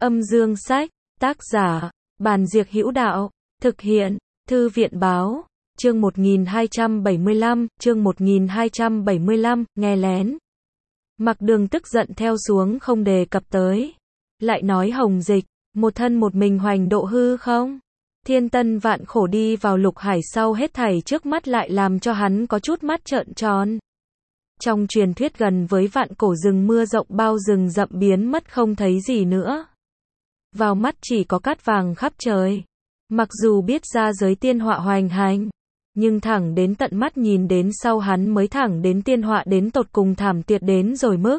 Âm dương sách, tác giả, Bàn Diệc Hữu Đạo, thực hiện, Thư viện báo, chương 1275, nghe lén. Mặc Đường tức giận theo xuống không đề cập tới. Lại nói Hồng Dịch, một thân một mình hoành độ hư không? Thiên tân vạn khổ đi vào lục hải sau hết thảy trước mắt lại làm cho hắn có chút mắt trợn tròn. Trong truyền thuyết gần với vạn cổ rừng mưa rộng bao rừng rậm biến mất không thấy gì nữa. Vào mắt chỉ có cát vàng khắp trời. Mặc dù biết ra giới tiên họa hoành hành, nhưng thẳng đến tận mắt nhìn đến sau hắn mới thẳng đến tiên họa đến tột cùng thảm tuyệt đến rồi mức.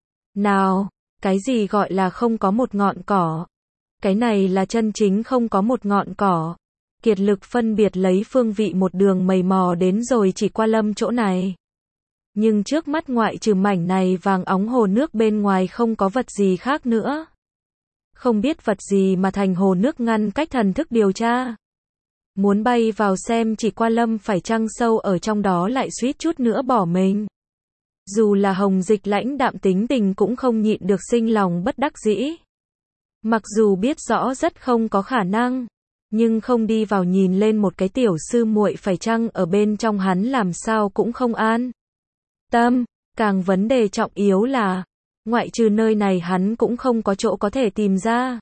Nào, cái gì gọi là không có một ngọn cỏ? Cái này là chân chính không có một ngọn cỏ. Kiệt lực phân biệt lấy phương vị một đường mày mò đến rồi chỉ qua lâm chỗ này. Nhưng trước mắt ngoại trừ mảnh này vàng óng hồ nước bên ngoài không có vật gì khác nữa. Không biết vật gì mà thành hồ nước ngăn cách thần thức điều tra. Muốn bay vào xem chỉ qua lâm phải chăng sâu ở trong đó lại suýt chút nữa bỏ mình. Dù là Hồng Dịch lãnh đạm tính tình cũng không nhịn được sinh lòng bất đắc dĩ. Mặc dù biết rõ rất không có khả năng, nhưng không đi vào nhìn lên một cái tiểu sư muội phải chăng ở bên trong hắn làm sao cũng không an tâm. Càng vấn đề trọng yếu là, ngoại trừ nơi này hắn cũng không có chỗ có thể tìm ra.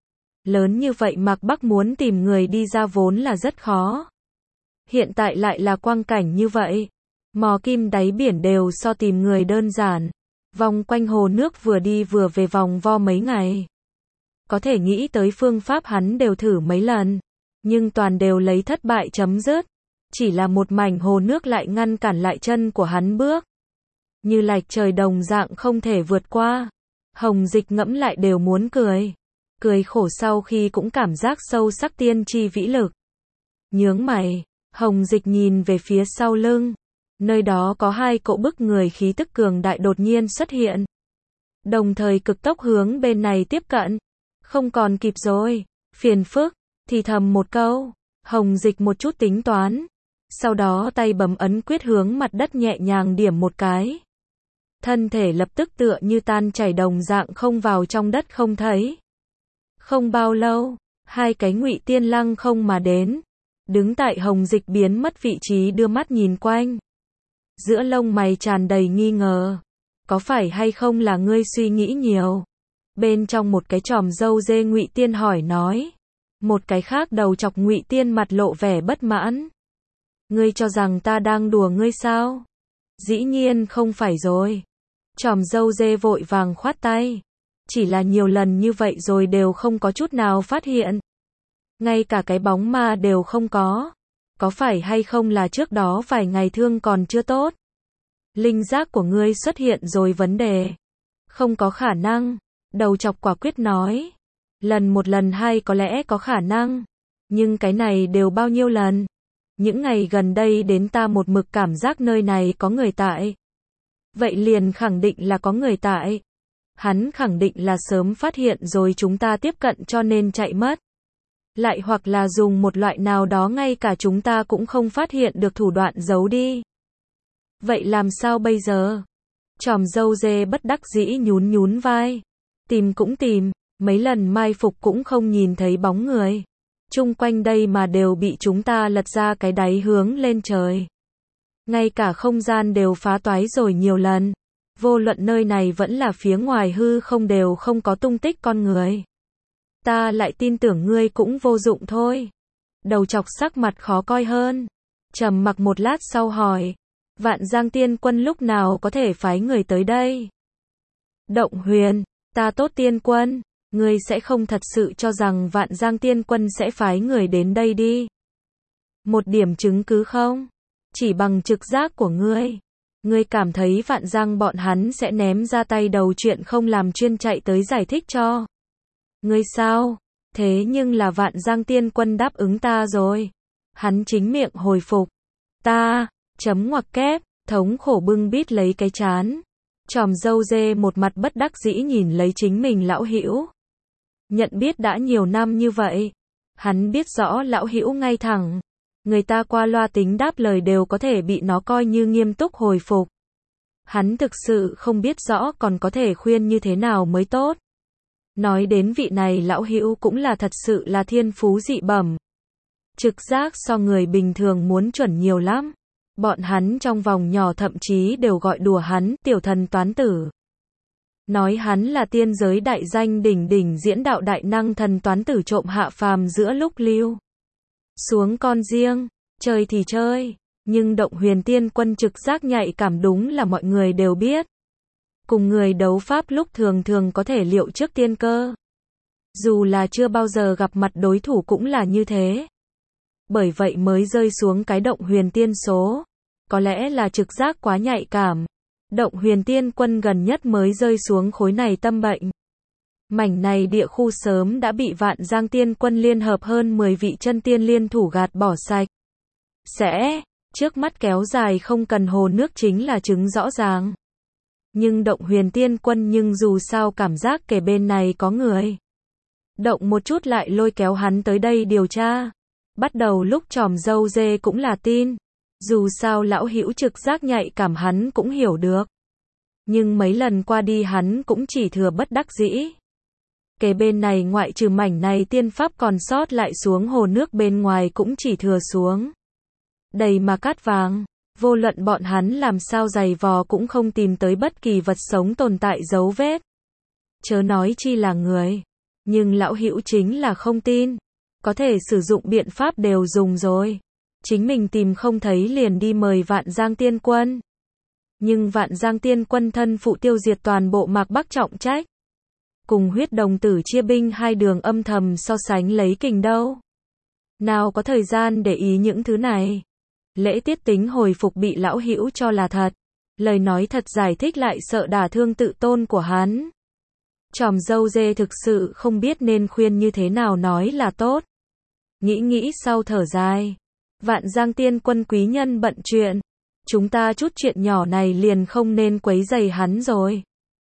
Lớn như vậy Mạc Bắc muốn tìm người đi ra vốn là rất khó. Hiện tại lại là quang cảnh như vậy. Mò kim đáy biển đều so tìm người đơn giản. Vòng quanh hồ nước vừa đi vừa về vòng vo mấy ngày. Có thể nghĩ tới phương pháp hắn đều thử mấy lần. Nhưng toàn đều lấy thất bại chấm dứt. Chỉ là một mảnh hồ nước lại ngăn cản lại chân của hắn bước. Như lạch trời đồng dạng không thể vượt qua. Hồng Dịch ngẫm lại đều muốn cười. Cười khổ sau khi cũng cảm giác sâu sắc tiên tri vĩ lực. Nhướng mày, Hồng Dịch nhìn về phía sau lưng. Nơi đó có hai cỗ bức người khí tức cường đại đột nhiên xuất hiện. Đồng thời cực tốc hướng bên này tiếp cận. Không còn kịp rồi, phiền phức, thì thầm một câu. Hồng Dịch một chút tính toán. Sau đó tay bấm ấn quyết hướng mặt đất nhẹ nhàng điểm một cái. Thân thể lập tức tựa như tan chảy đồng dạng không vào trong đất không thấy. Không bao lâu, hai cái Ngụy Tiên lăng không mà đến. Đứng tại Hồng Dịch biến mất vị trí đưa mắt nhìn quanh. Giữa lông mày tràn đầy nghi ngờ. Có phải hay không là ngươi suy nghĩ nhiều? Bên trong một cái chòm râu dê Ngụy Tiên hỏi nói. Một cái khác đầu chọc Ngụy Tiên mặt lộ vẻ bất mãn. Ngươi cho rằng ta đang đùa ngươi sao? Dĩ nhiên không phải rồi. Chòm râu dê vội vàng khoát tay. Chỉ là nhiều lần như vậy rồi đều không có chút nào phát hiện. Ngay cả cái bóng ma đều không có. Có phải hay không là trước đó vài ngày thương còn chưa tốt? Linh giác của ngươi xuất hiện rồi vấn đề. Không có khả năng. Đầu chọc quả quyết nói. Lần một lần hai có lẽ có khả năng. Nhưng cái này đều bao nhiêu lần? Những ngày gần đây đến ta một mực cảm giác nơi này có người tại. Vậy liền khẳng định là có người tại. Hắn khẳng định là sớm phát hiện rồi chúng ta tiếp cận cho nên chạy mất. Lại hoặc là dùng một loại nào đó ngay cả chúng ta cũng không phát hiện được thủ đoạn giấu đi. Vậy làm sao bây giờ? Chòm râu dê bất đắc dĩ nhún nhún vai. Tìm cũng tìm, mấy lần mai phục cũng không nhìn thấy bóng người. Chung quanh đây mà đều bị chúng ta lật ra cái đáy hướng lên trời. Ngay cả không gian đều phá toái rồi nhiều lần. Vô luận nơi này vẫn là phía ngoài hư không đều không có tung tích con người. Ta lại tin tưởng ngươi cũng vô dụng thôi. Đầu chọc sắc mặt khó coi hơn. Trầm mặc một lát sau hỏi. Vạn Giang Tiên Quân lúc nào có thể phái người tới đây? Động Huyền, ta tốt tiên quân. Ngươi sẽ không thật sự cho rằng Vạn Giang Tiên Quân sẽ phái người đến đây đi. Một điểm chứng cứ không? Chỉ bằng trực giác của ngươi. Ngươi cảm thấy Vạn Giang bọn hắn sẽ ném ra tay đầu chuyện không làm chuyên chạy tới giải thích cho. Ngươi sao? Thế nhưng là Vạn Giang Tiên Quân đáp ứng ta rồi. Hắn chính miệng hồi phục. Ta, chấm ngoặc kép, thống khổ bưng bít lấy cái trán. Chòm râu dê một mặt bất đắc dĩ nhìn lấy chính mình lão hữu. Nhận biết đã nhiều năm như vậy. Hắn biết rõ lão hữu ngay thẳng. Người ta qua loa tính đáp lời đều có thể bị nó coi như nghiêm túc hồi phục. Hắn thực sự không biết rõ còn có thể khuyên như thế nào mới tốt. Nói đến vị này lão hữu cũng là thật sự là thiên phú dị bẩm. Trực giác so người bình thường muốn chuẩn nhiều lắm. Bọn hắn trong vòng nhỏ thậm chí đều gọi đùa hắn tiểu thần toán tử. Nói hắn là tiên giới đại danh đỉnh đỉnh diễn đạo đại năng thần toán tử trộm hạ phàm giữa lúc lưu xuống con riêng, chơi thì chơi, nhưng Động Huyền Tiên Quân trực giác nhạy cảm đúng là mọi người đều biết. Cùng người đấu pháp lúc thường thường có thể liệu trước tiên cơ. Dù là chưa bao giờ gặp mặt đối thủ cũng là như thế. Bởi vậy mới rơi xuống cái Động Huyền Tiên số. Có lẽ là trực giác quá nhạy cảm. Động Huyền Tiên Quân gần nhất mới rơi xuống khối này tâm bệnh. Mảnh này địa khu sớm đã bị Vạn Giang Tiên Quân liên hợp hơn 10 vị chân tiên liên thủ gạt bỏ sạch. Trước mắt kéo dài không cần hồ nước chính là chứng rõ ràng. Nhưng Động Huyền Tiên Quân nhưng dù sao cảm giác kề bên này có người. Động một chút lại lôi kéo hắn tới đây điều tra. Bắt đầu lúc tròm dâu dê cũng là tin. Dù sao lão hữu trực giác nhạy cảm hắn cũng hiểu được. Nhưng mấy lần qua đi hắn cũng chỉ thừa bất đắc dĩ. Kề bên này ngoại trừ mảnh này tiên pháp còn sót lại xuống hồ nước bên ngoài cũng chỉ thừa xuống đầy mà cát vàng. Vô luận bọn hắn làm sao giày vò cũng không tìm tới bất kỳ vật sống tồn tại dấu vết. Chớ nói chi là người. Nhưng lão hữu chính là không tin. Có thể sử dụng biện pháp đều dùng rồi. Chính mình tìm không thấy liền đi mời Vạn Giang Tiên Quân. Nhưng Vạn Giang Tiên Quân thân phụ tiêu diệt toàn bộ Mạc Bắc trọng trách. Cùng Huyết Đồng Tử chia binh hai đường âm thầm so sánh lấy kình đâu. Nào có thời gian để ý những thứ này. Lễ tiết tính hồi phục bị lão hữu cho là thật. Lời nói thật giải thích lại sợ đả thương tự tôn của hắn. Tròm dâu dê thực sự không biết nên khuyên như thế nào nói là tốt. Nghĩ sau thở dài. Vạn Giang Tiên Quân quý nhân bận chuyện. Chúng ta chút chuyện nhỏ này liền không nên quấy rầy hắn rồi.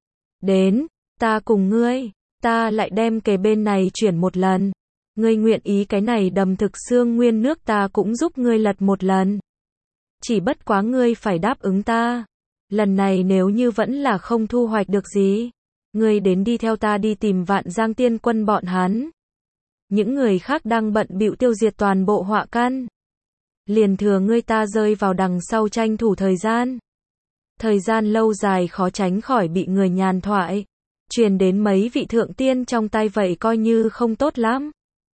Đến, ta cùng ngươi, ta lại đem kề bên này chuyển một lần. Ngươi nguyện ý cái này đầm thực xương nguyên nước ta cũng giúp ngươi lật một lần. Chỉ bất quá ngươi phải đáp ứng ta. Lần này nếu như vẫn là không thu hoạch được gì, ngươi đến đi theo ta đi tìm Vạn Giang Tiên Quân bọn hắn. Những người khác đang bận bịu tiêu diệt toàn bộ họa căn. Liền thừa ngươi ta rơi vào đằng sau tranh thủ thời gian. Thời gian lâu dài khó tránh khỏi bị người nhàn thoại. Truyền đến mấy vị thượng tiên trong tay vậy coi như không tốt lắm.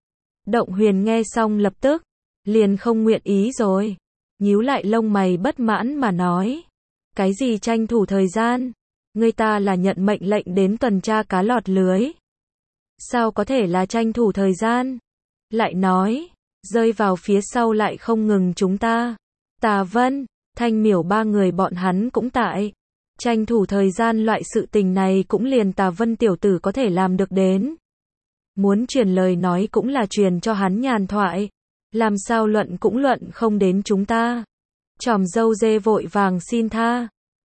Động Huyền nghe xong lập tức, liền không nguyện ý rồi. Nhíu lại lông mày bất mãn mà nói. Cái gì tranh thủ thời gian? Người ta là nhận mệnh lệnh đến tuần tra cá lọt lưới. Sao có thể là tranh thủ thời gian? Lại nói, rơi vào phía sau lại không ngừng chúng ta. Tà Vân, Thanh Miểu ba người bọn hắn cũng tại. Tranh thủ thời gian loại sự tình này cũng liền Tà Vân tiểu tử có thể làm được đến. Muốn truyền lời nói cũng là truyền cho hắn nhàn thoại. Làm sao luận cũng luận không đến chúng ta. Tròm dâu dê vội vàng xin tha.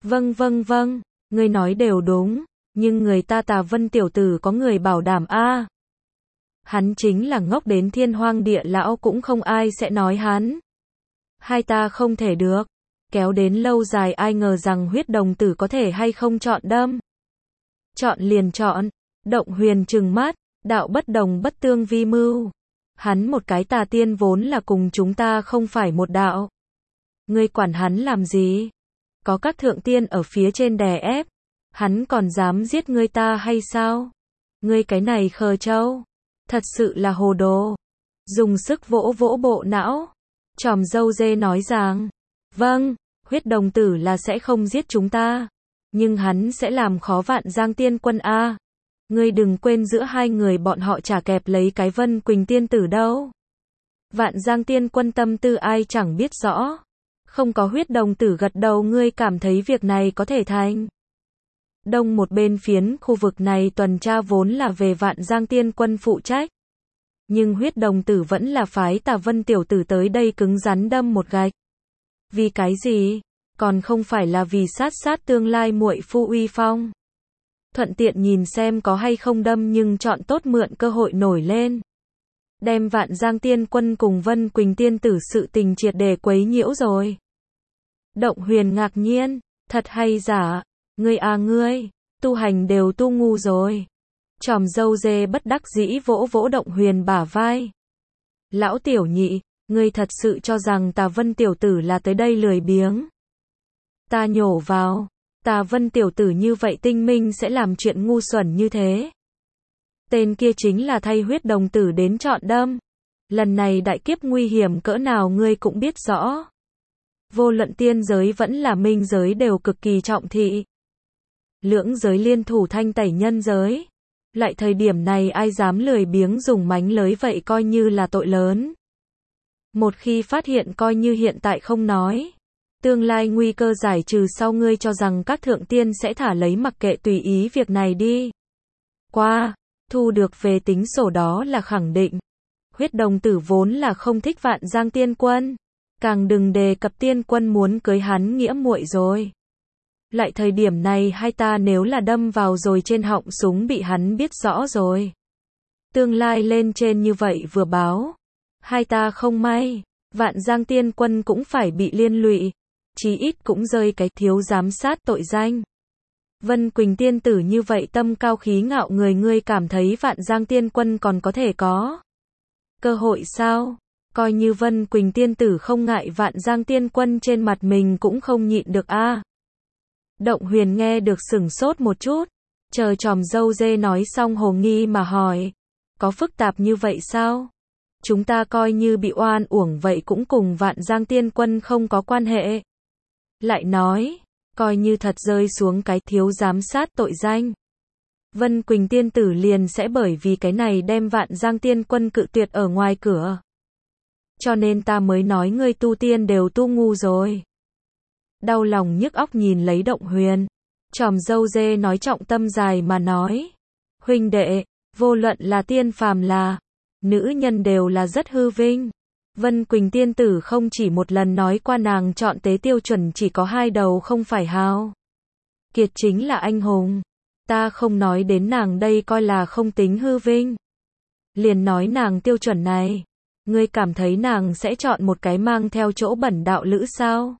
Vâng, ngươi nói đều đúng. Nhưng người ta Tà Vân tiểu tử có người bảo đảm a. Hắn chính là ngốc đến thiên hoang địa lão cũng không ai sẽ nói hắn. Hai ta không thể được. Kéo đến lâu dài ai ngờ rằng Huyết Đồng Tử có thể hay không chọn đâm. Chọn liền chọn. Động Huyền trừng mắt. Đạo bất đồng bất tương vi mưu. Hắn một cái tà tiên vốn là cùng chúng ta không phải một đạo. Ngươi quản hắn làm gì? Có các thượng tiên ở phía trên đè ép. Hắn còn dám giết ngươi ta hay sao? Ngươi cái này khờ trâu. Thật sự là hồ đồ. Dùng sức vỗ vỗ bộ não. Tròm dâu dê nói rằng. Vâng, Huyết Đồng Tử là sẽ không giết chúng ta. Nhưng hắn sẽ làm khó Vạn Giang Tiên Quân a. Ngươi đừng quên giữa hai người bọn họ chả kẹp lấy cái Vân Quỳnh Tiên Tử đâu. Vạn Giang Tiên Quân tâm tư ai chẳng biết rõ. Không có Huyết Đồng Tử gật đầu ngươi cảm thấy việc này có thể thành. Đông một bên phiến khu vực này tuần tra vốn là về Vạn Giang Tiên Quân phụ trách. Nhưng Huyết Đồng Tử vẫn là phái Tà Vân tiểu tử tới đây cứng rắn đâm một gạch. Vì cái gì? Còn không phải là vì sát tương lai muội phu uy phong. Thuận tiện nhìn xem có hay không đâm nhưng chọn tốt mượn cơ hội nổi lên. Đem Vạn Giang Tiên Quân cùng Vân Quỳnh Tiên Tử sự tình triệt để quấy nhiễu rồi. Động Huyền ngạc nhiên, thật hay giả, ngươi à ngươi, tu hành đều tu ngu rồi. Chòm dâu dê bất đắc dĩ vỗ vỗ Động Huyền bả vai. Lão tiểu nhị, ngươi thật sự cho rằng Tà Vân tiểu tử là tới đây lười biếng. Ta nhổ vào, Tà Vân tiểu tử như vậy tinh minh sẽ làm chuyện ngu xuẩn như thế. Tên kia chính là thay huyết đồng tử đến chọn đâm. Lần này đại kiếp nguy hiểm cỡ nào ngươi cũng biết rõ. Vô luận tiên giới vẫn là minh giới đều cực kỳ trọng thị. Lưỡng giới liên thủ thanh tẩy nhân giới. Lại thời điểm này ai dám lười biếng dùng mánh lới vậy coi như là tội lớn. Một khi phát hiện coi như hiện tại không nói. Tương lai nguy cơ giải trừ sau ngươi cho rằng các thượng tiên sẽ thả lấy mặc kệ tùy ý việc này đi. Qua, thu được về tính sổ đó là khẳng định. Huyết đồng tử vốn là không thích Vạn Giang tiên quân. Càng đừng đề cập tiên quân muốn cưới hắn nghĩa muội rồi. Lại thời điểm này hai ta nếu là đâm vào rồi trên họng súng bị hắn biết rõ rồi. Tương lai lên trên như vậy vừa báo. Hai ta không may, Vạn Giang tiên quân cũng phải bị liên lụy. Chí ít cũng rơi cái thiếu giám sát tội danh. Vân Quỳnh tiên tử như vậy tâm cao khí ngạo người, ngươi cảm thấy Vạn Giang tiên quân còn có thể có cơ hội sao? Coi như Vân Quỳnh tiên tử không ngại Vạn Giang tiên quân trên mặt mình cũng không nhịn được a. Động Huyền nghe được sửng sốt một chút, chờ chòm dâu dê nói xong hồ nghi mà hỏi, có phức tạp như vậy sao? Chúng ta coi như bị oan uổng vậy cũng cùng Vạn Giang tiên quân không có quan hệ. Lại nói, coi như thật rơi xuống cái thiếu giám sát tội danh. Vân Quỳnh tiên tử liền sẽ bởi vì cái này đem Vạn Giang tiên quân cự tuyệt ở ngoài cửa. Cho nên ta mới nói ngươi tu tiên đều tu ngu rồi. Đau lòng nhức óc nhìn lấy Động Huyền. Chòm dâu dê nói trọng tâm dài mà nói. Huynh đệ, vô luận là tiên phàm là nữ nhân đều là rất hư vinh. Vân Quỳnh tiên tử không chỉ một lần nói qua nàng chọn tế tiêu chuẩn chỉ có hai đầu không phải hào kiệt chính là anh hùng. Ta không nói đến nàng đây coi là không tính hư vinh. Liền nói nàng tiêu chuẩn này. Ngươi cảm thấy nàng sẽ chọn một cái mang theo chỗ bẩn đạo lữ sao?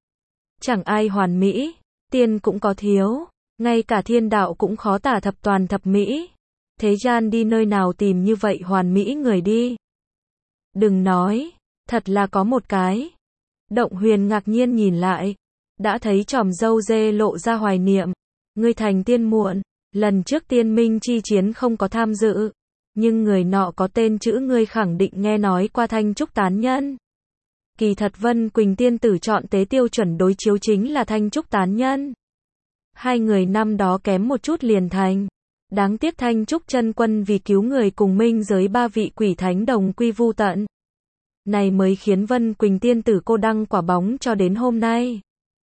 Chẳng ai hoàn mỹ, tiên cũng có thiếu, ngay cả thiên đạo cũng khó tả thập toàn thập mỹ. Thế gian đi nơi nào tìm như vậy hoàn mỹ người đi? Đừng nói, thật là có một cái. Động Huyền ngạc nhiên nhìn lại, đã thấy chòm dâu dê lộ ra hoài niệm. Ngươi thành tiên muộn, lần trước tiên minh chi chiến không có tham dự. Nhưng người nọ có tên chữ ngươi khẳng định nghe nói qua Thanh Trúc tán nhân. Kỳ thật Vân Quỳnh tiên tử chọn tế tiêu chuẩn đối chiếu chính là Thanh Trúc tán nhân. Hai người năm đó kém một chút liền thành. Đáng tiếc Thanh Trúc chân quân vì cứu người cùng minh giới ba vị quỷ thánh đồng quy vu tận. Này mới khiến Vân Quỳnh tiên tử cô đăng quả bóng cho đến hôm nay.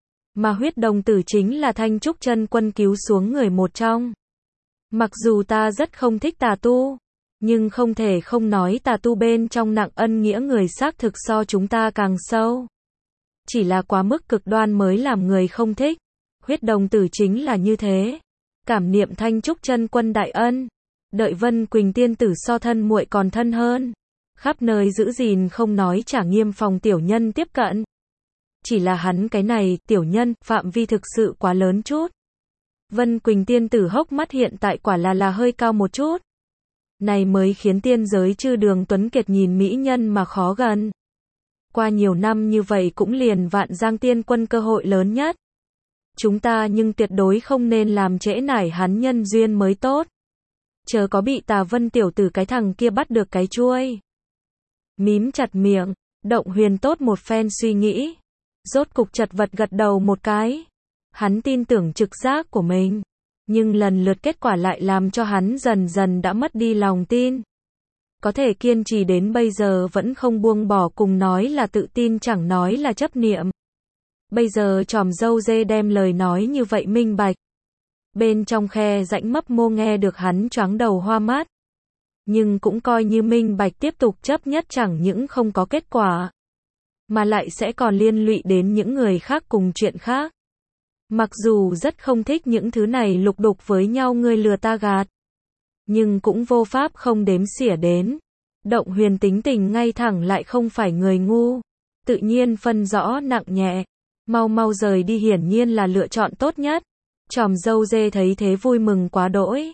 Mà huyết đồng tử chính là Thanh Trúc chân quân cứu xuống người một trong. Mặc dù ta rất không thích tà tu, nhưng không thể không nói tà tu bên trong nặng ân nghĩa người xác thực so chúng ta càng sâu. Chỉ là quá mức cực đoan mới làm người không thích. Huyết đồng tử chính là như thế. Cảm niệm Thanh Trúc chân quân đại ân. Đợi Vân Quỳnh tiên tử so thân muội còn thân hơn. Khắp nơi giữ gìn không nói trả nghiêm phòng tiểu nhân tiếp cận. Chỉ là hắn cái này, tiểu nhân, phạm vi thực sự quá lớn chút. Vân Quỳnh tiên tử hốc mắt hiện tại quả là hơi cao một chút. Này mới khiến tiên giới chư Đường Tuấn Kiệt nhìn mỹ nhân mà khó gần. Qua nhiều năm như vậy cũng liền Vạn Giang tiên quân cơ hội lớn nhất. Chúng ta nhưng tuyệt đối không nên làm trễ nải hắn nhân duyên mới tốt. Chớ có bị Tà Vân tiểu tử cái thằng kia bắt được cái chuôi. Mím chặt miệng, Động Huyền tốt một phen suy nghĩ. Rốt cục chật vật gật đầu một cái. Hắn tin tưởng trực giác của mình. Nhưng lần lượt kết quả lại làm cho hắn dần dần đã mất đi lòng tin. Có thể kiên trì đến bây giờ vẫn không buông bỏ cùng nói là tự tin chẳng nói là chấp niệm. Bây giờ chòm dâu dê đem lời nói như vậy minh bạch. Bên trong khe rãnh mấp mô nghe được hắn choáng đầu hoa mắt. Nhưng cũng coi như minh bạch tiếp tục chấp nhất chẳng những không có kết quả. Mà lại sẽ còn liên lụy đến những người khác cùng chuyện khác. Mặc dù rất không thích những thứ này lục đục với nhau ngươi lừa ta gạt. Nhưng cũng vô pháp không đếm xỉa đến. Động Huyền tính tình ngay thẳng lại không phải người ngu. Tự nhiên phân rõ nặng nhẹ. Mau mau rời đi hiển nhiên là lựa chọn tốt nhất. Chòm dâu dê thấy thế vui mừng quá đỗi.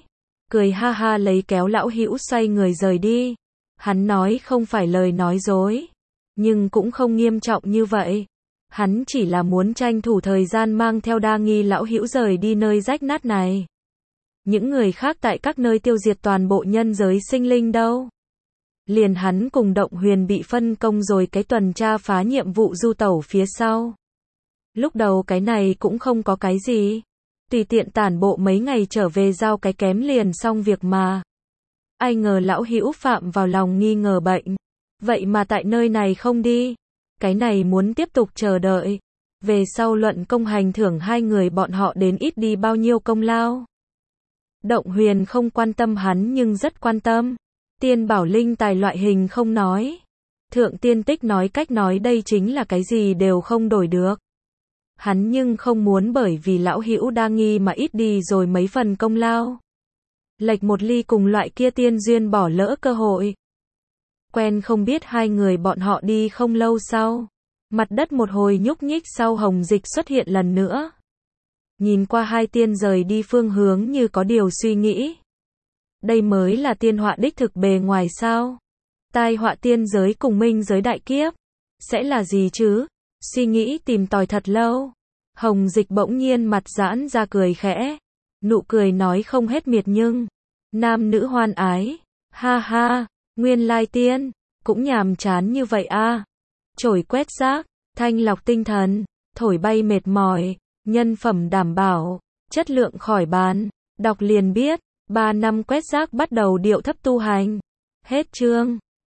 cười ha ha lấy kéo Lão Hữu xoay người rời đi. Hắn nói không phải lời nói dối, nhưng cũng không nghiêm trọng như vậy. Hắn chỉ là muốn tranh thủ thời gian mang theo đa nghi Lão Hữu rời đi nơi rách nát này. Những người khác tại các nơi tiêu diệt toàn bộ nhân giới sinh linh đâu. Liền hắn cùng Động Huyền bị phân công rồi cái tuần tra phá nhiệm vụ du tẩu phía sau. Lúc đầu cái này cũng không có cái gì. Tùy tiện tản bộ mấy ngày trở về giao cái kém liền xong việc mà. Ai ngờ Lão Hữu phạm vào lòng nghi ngờ bệnh. Vậy mà tại nơi này không đi. Cái này muốn tiếp tục chờ đợi. Về sau luận công hành thưởng hai người bọn họ đến ít đi bao nhiêu công lao. Động Huyền không quan tâm hắn nhưng rất quan tâm. Tiên bảo linh tài loại hình không nói. Thượng tiên tích nói cách nói đây chính là cái gì đều không đổi được. Hắn nhưng không muốn bởi vì Lão Hữu đa nghi mà ít đi rồi mấy phần công lao. Lệch một ly cùng loại kia tiên duyên bỏ lỡ cơ hội. Quen không biết hai người bọn họ đi không lâu sau. Mặt đất một hồi nhúc nhích sau Hồng Dịch xuất hiện lần nữa. Nhìn qua hai tiên rời đi phương hướng như có điều suy nghĩ. Đây mới là tiên họa đích thực bề ngoài sao? Tai họa tiên giới cùng minh giới đại kiếp. Sẽ là gì chứ? Suy nghĩ tìm tòi thật lâu. Hồng Dịch bỗng nhiên mặt giãn ra cười khẽ. Nụ cười nói không hết miệt nhưng. Nam nữ hoan ái. Ha ha, nguyên lai tiên. Cũng nhàm chán như vậy a. Chổi quét rác, thanh lọc tinh thần, thổi bay mệt mỏi, nhân phẩm đảm bảo, chất lượng khỏi bàn. Đọc liền biết, 3 năm quét rác bắt đầu điệu thấp tu hành. Hết chương.